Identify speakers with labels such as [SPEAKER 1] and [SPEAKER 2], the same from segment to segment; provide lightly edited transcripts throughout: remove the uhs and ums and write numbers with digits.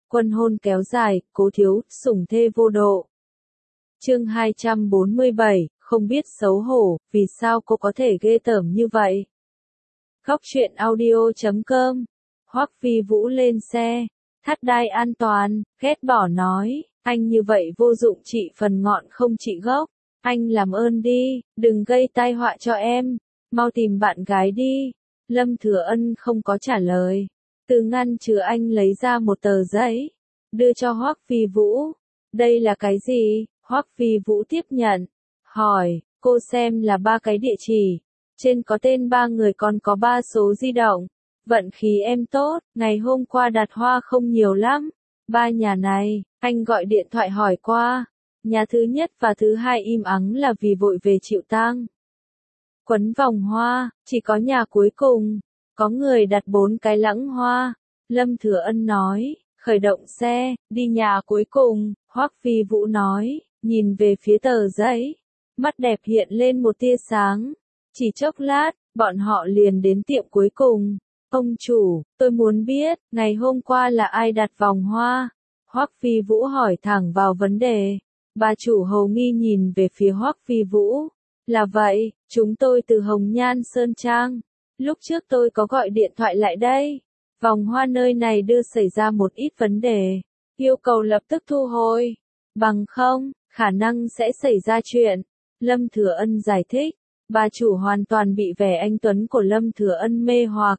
[SPEAKER 1] Quân hôn kéo dài, Cố thiếu, sủng thê vô độ. Chương 247, không biết xấu hổ, vì sao cô có thể ghê tởm như vậy? Góc truyện audio.com. Hoắc Phi Vũ lên xe, thắt đai an toàn, ghét bỏ nói, anh như vậy vô dụng, trị phần ngọn không trị gốc. Anh làm ơn đi, đừng gây tai họa cho em, mau tìm bạn gái đi. Lâm Thừa Ân không có trả lời. Từ ngăn chứa anh lấy ra một tờ giấy, đưa cho Hoắc Phi Vũ. Đây là cái gì? Hoắc Phi Vũ tiếp nhận, hỏi, cô xem là 3 cái địa chỉ. Trên có tên 3 người, còn có 3 số di động. Vận khí em tốt, ngày hôm qua đặt hoa không nhiều lắm. 3 nhà này, anh gọi điện thoại hỏi qua. Nhà thứ nhất và thứ hai im ắng là vì vội về chịu tang. Quấn vòng hoa, chỉ có nhà cuối cùng, có người đặt 4 cái lẵng hoa. Lâm Thừa Ân nói, khởi động xe, đi nhà cuối cùng. Hoắc Phi Vũ nói, nhìn về phía tờ giấy, mắt đẹp hiện lên một tia sáng. Chỉ chốc lát, bọn họ liền đến tiệm cuối cùng. Ông chủ, tôi muốn biết, ngày hôm qua là ai đặt vòng hoa? Hoắc Phi Vũ hỏi thẳng vào vấn đề. Bà chủ hầu nghi nhìn về phía Hoắc Phi Vũ. Là vậy, chúng tôi từ Hồng Nhan Sơn Trang. Lúc trước tôi có gọi điện thoại lại đây. Vòng hoa nơi này đưa xảy ra một ít vấn đề. Yêu cầu lập tức thu hồi. Bằng không, khả năng sẽ xảy ra chuyện. Lâm Thừa Ân giải thích. Bà chủ hoàn toàn bị vẻ anh tuấn của Lâm Thừa Ân mê hoặc.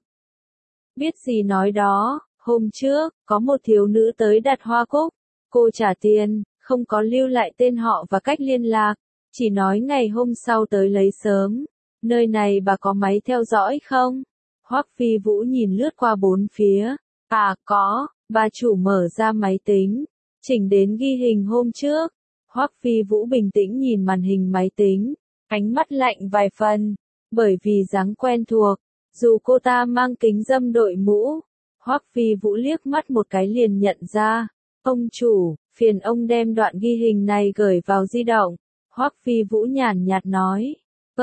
[SPEAKER 1] Biết gì nói đó, hôm trước, có một thiếu nữ tới đặt hoa cúc. Cô trả tiền, không có lưu lại tên họ và cách liên lạc. Chỉ nói ngày hôm sau tới lấy sớm. Nơi này bà có máy theo dõi không? Hoắc Phi Vũ nhìn lướt qua bốn phía. À có, bà chủ mở ra máy tính. Chỉnh đến ghi hình hôm trước. Hoắc Phi Vũ bình tĩnh nhìn màn hình máy tính. Ánh mắt lạnh vài phần. Bởi vì dáng quen thuộc. Dù cô ta mang kính râm đội mũ. Hoắc Phi Vũ liếc mắt một cái liền nhận ra. Ông chủ, phiền ông đem đoạn ghi hình này gửi vào di động. Hoắc Phi Vũ nhàn nhạt nói.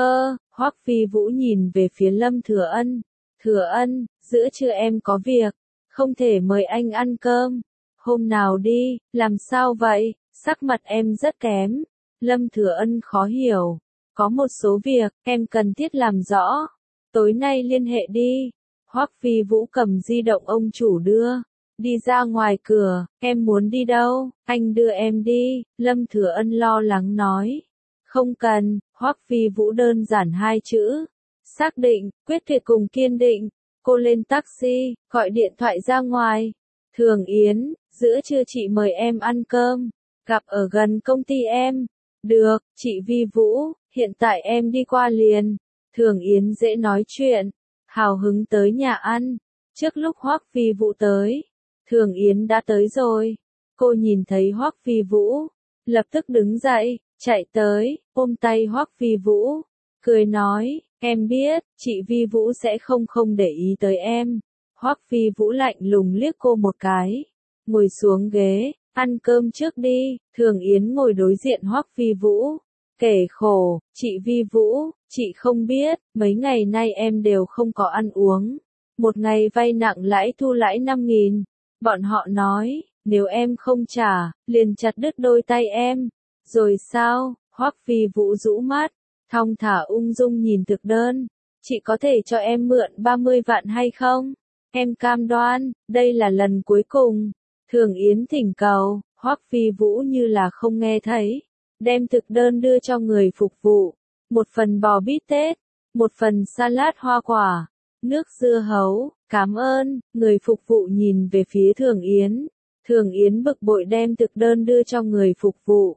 [SPEAKER 1] Hoắc Phi Vũ nhìn về phía Lâm Thừa Ân. Thừa Ân, giữa trưa em có việc, không thể mời anh ăn cơm. Hôm nào đi, làm sao vậy, sắc mặt em rất kém. Lâm Thừa Ân khó hiểu. Có một số việc, em cần thiết làm rõ. Tối nay liên hệ đi. Hoắc Phi Vũ cầm di động ông chủ đưa. Đi ra ngoài cửa, em muốn đi đâu, anh đưa em đi. Lâm Thừa Ân lo lắng nói. Không cần, Hoắc Phi Vũ đơn giản 2 chữ. Xác định, quyết tuyệt cùng kiên định. Cô lên taxi, gọi điện thoại ra ngoài. Thường Yến, giữa trưa chị mời em ăn cơm. Gặp ở gần công ty em. Được, chị Vi Vũ, hiện tại em đi qua liền. Thường Yến dễ nói chuyện. Hào hứng tới nhà ăn. Trước lúc Hoắc Phi Vũ tới, Thường Yến đã tới rồi. Cô nhìn thấy Hoắc Phi Vũ, lập tức đứng dậy, chạy tới, ôm tay Hoắc Phi Vũ, cười nói, em biết, chị Vi Vũ sẽ không để ý tới em. Hoắc Phi Vũ lạnh lùng liếc cô một cái, ngồi xuống ghế, ăn cơm trước đi. Thường Yến ngồi đối diện Hoắc Phi Vũ, kể khổ, chị Vi Vũ, chị không biết, mấy ngày nay em đều không có ăn uống. Một ngày vay nặng lãi thu lãi 5.000. Bọn họ nói, nếu em không trả, liền chặt đứt đôi tay em. Rồi sao? Hoắc Phi Vũ rũ mắt, thong thả ung dung nhìn thực đơn. Chị có thể cho em mượn 30 vạn hay không? Em cam đoan, đây là lần cuối cùng. Thường Yến thỉnh cầu. Hoắc Phi Vũ như là không nghe thấy. Đem thực đơn đưa cho người phục vụ. Một phần bò bít tết, một phần salad hoa quả, nước dưa hấu. Cảm ơn. Người phục vụ nhìn về phía Thường Yến. Thường Yến bực bội đem thực đơn đưa cho người phục vụ.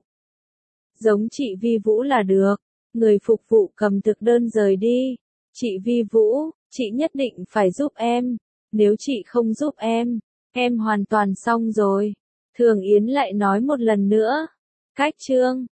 [SPEAKER 1] Giống chị Vi Vũ là được. Người phục vụ cầm thực đơn rời đi. Chị Vi Vũ, chị nhất định phải giúp em. Nếu chị không giúp em hoàn toàn xong rồi. Thường Yến lại nói một lần nữa. Cách chương